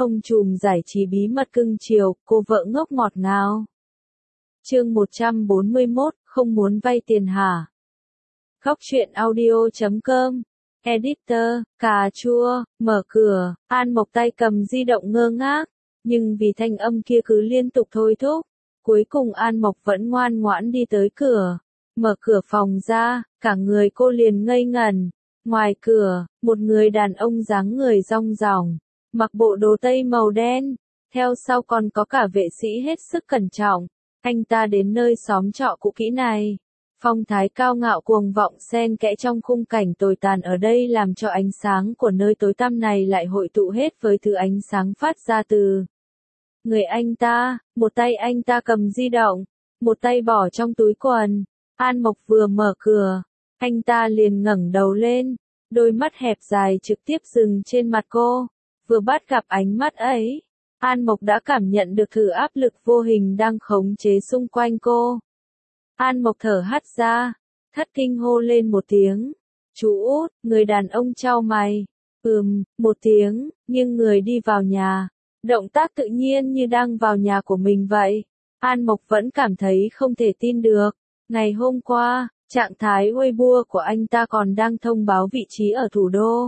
Ông trùm giải trí bí mật cưng chiều, cô vợ ngốc ngọt ngào. Chương 141, không muốn vay tiền hả? Góc truyện audio.com. Editor, cà chua, mở cửa, An Mộc tay cầm di động ngơ ngác, nhưng vì thanh âm kia cứ liên tục thôi thúc, cuối cùng An Mộc vẫn ngoan ngoãn đi tới cửa, mở cửa phòng ra, cả người cô liền ngây ngẩn. Ngoài cửa, một người đàn ông dáng người rong ròng, mặc bộ đồ tây màu đen, theo sau còn có cả vệ sĩ hết sức cẩn trọng. Anh ta đến nơi xóm trọ cũ kỹ này. Phong thái cao ngạo cuồng vọng xen kẽ trong khung cảnh tồi tàn ở đây làm cho ánh sáng của nơi tối tăm này lại hội tụ hết với thứ ánh sáng phát ra từ người anh ta. Một tay anh ta cầm di động, một tay bỏ trong túi quần. An Mộc vừa mở cửa, anh ta liền ngẩng đầu lên, đôi mắt hẹp dài trực tiếp dừng trên mặt cô. Vừa bắt gặp ánh mắt ấy, An Mộc đã cảm nhận được thử áp lực vô hình đang khống chế xung quanh cô. An Mộc thở hắt ra, thất kinh hô lên một tiếng. Chú Út, người đàn ông chau mày. Một tiếng, nhưng người đi vào nhà. Động tác tự nhiên như đang vào nhà của mình vậy. An Mộc vẫn cảm thấy không thể tin được. Ngày hôm qua, trạng thái Weibo của anh ta còn đang thông báo vị trí ở thủ đô.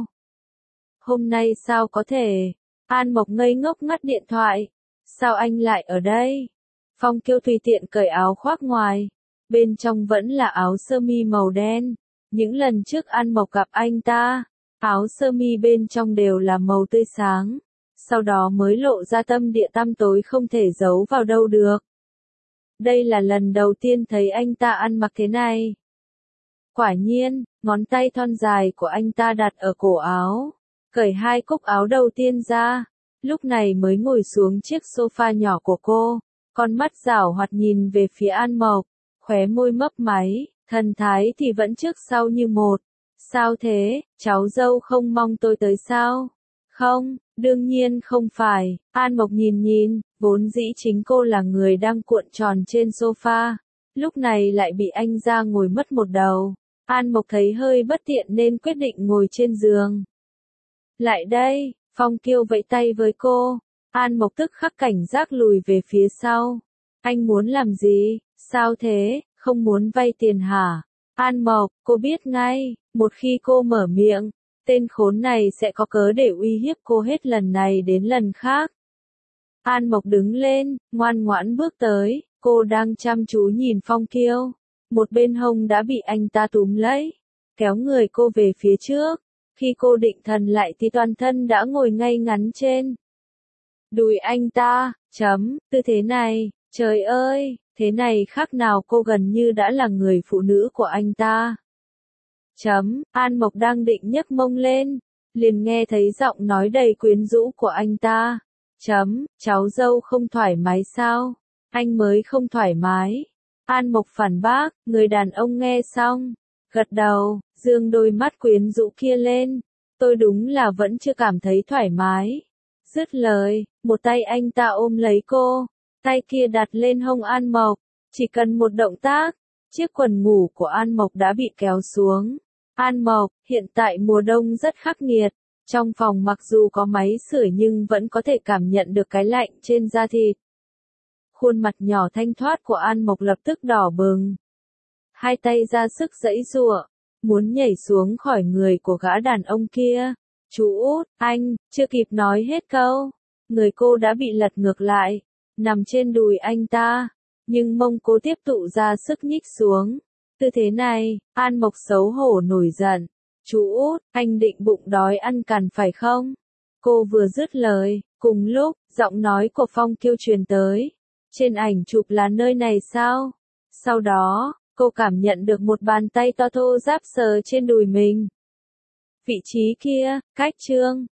Hôm nay sao có thể? An Mộc ngây ngốc ngắt điện thoại. Sao anh lại ở đây? Phong Kiêu tùy tiện cởi áo khoác ngoài. Bên trong vẫn là áo sơ mi màu đen. Những lần trước An Mộc gặp anh ta, áo sơ mi bên trong đều là màu tươi sáng. Sau đó mới lộ ra tâm địa tăm tối không thể giấu vào đâu được. Đây là lần đầu tiên thấy anh ta ăn mặc thế này. Quả nhiên, ngón tay thon dài của anh ta đặt ở cổ áo, cởi hai cúc áo đầu tiên ra, lúc này mới ngồi xuống chiếc sofa nhỏ của cô, con mắt giảo hoạt nhìn về phía An Mộc, khóe môi mấp máy, thần thái thì vẫn trước sau như một. Sao thế, cháu dâu không mong tôi tới sao? Không, đương nhiên không phải. An Mộc nhìn, vốn dĩ chính cô là người đang cuộn tròn trên sofa, lúc này lại bị anh ra ngồi mất một đầu. An Mộc thấy hơi bất tiện nên quyết định ngồi trên giường. Lại đây, Phong Kiêu vẫy tay với cô. An Mộc tức khắc cảnh giác lùi về phía sau. Anh muốn làm gì? Sao thế, không muốn vay tiền hả? An Mộc, cô biết ngay, một khi cô mở miệng, tên khốn này sẽ có cớ để uy hiếp cô hết lần này đến lần khác. An Mộc đứng lên, ngoan ngoãn bước tới, cô đang chăm chú nhìn Phong Kiêu. Một bên hông đã bị anh ta túm lấy, kéo người cô về phía trước. Khi cô định thần lại thì toàn thân đã ngồi ngay ngắn trên đùi anh ta. Tư thế này, trời ơi, thế này khác nào cô gần như đã là người phụ nữ của anh ta. An Mộc đang định nhấc mông lên, liền nghe thấy giọng nói đầy quyến rũ của anh ta. Cháu dâu không thoải mái sao? Anh mới không thoải mái. An Mộc phản bác, người đàn ông nghe xong, gật đầu, dương đôi mắt quyến rũ kia lên. Tôi đúng là vẫn chưa cảm thấy thoải mái. Dứt lời, một tay anh ta ôm lấy cô, tay kia đặt lên hông An Mộc. Chỉ cần một động tác, chiếc quần ngủ của An Mộc đã bị kéo xuống. An Mộc, hiện tại mùa đông rất khắc nghiệt. Trong phòng mặc dù có máy sưởi nhưng vẫn có thể cảm nhận được cái lạnh trên da thịt. Khuôn mặt nhỏ thanh thoát của An Mộc lập tức đỏ bừng. Hai tay ra sức giãy giụa, muốn nhảy xuống khỏi người của gã đàn ông kia. Chú Út, anh, chưa kịp nói hết câu. Người cô đã bị lật ngược lại, nằm trên đùi anh ta. Nhưng mông cô tiếp tục ra sức nhích xuống. Tư thế này, An Mộc xấu hổ nổi giận. Chú Út, anh định bụng đói ăn cằn phải không? Cô vừa dứt lời, cùng lúc, giọng nói của Phong Kiêu truyền tới. Trên ảnh chụp là nơi này sao? Sau đó, cô cảm nhận được một bàn tay to thô ráp sờ trên đùi mình. Vị trí kia, cách Trương,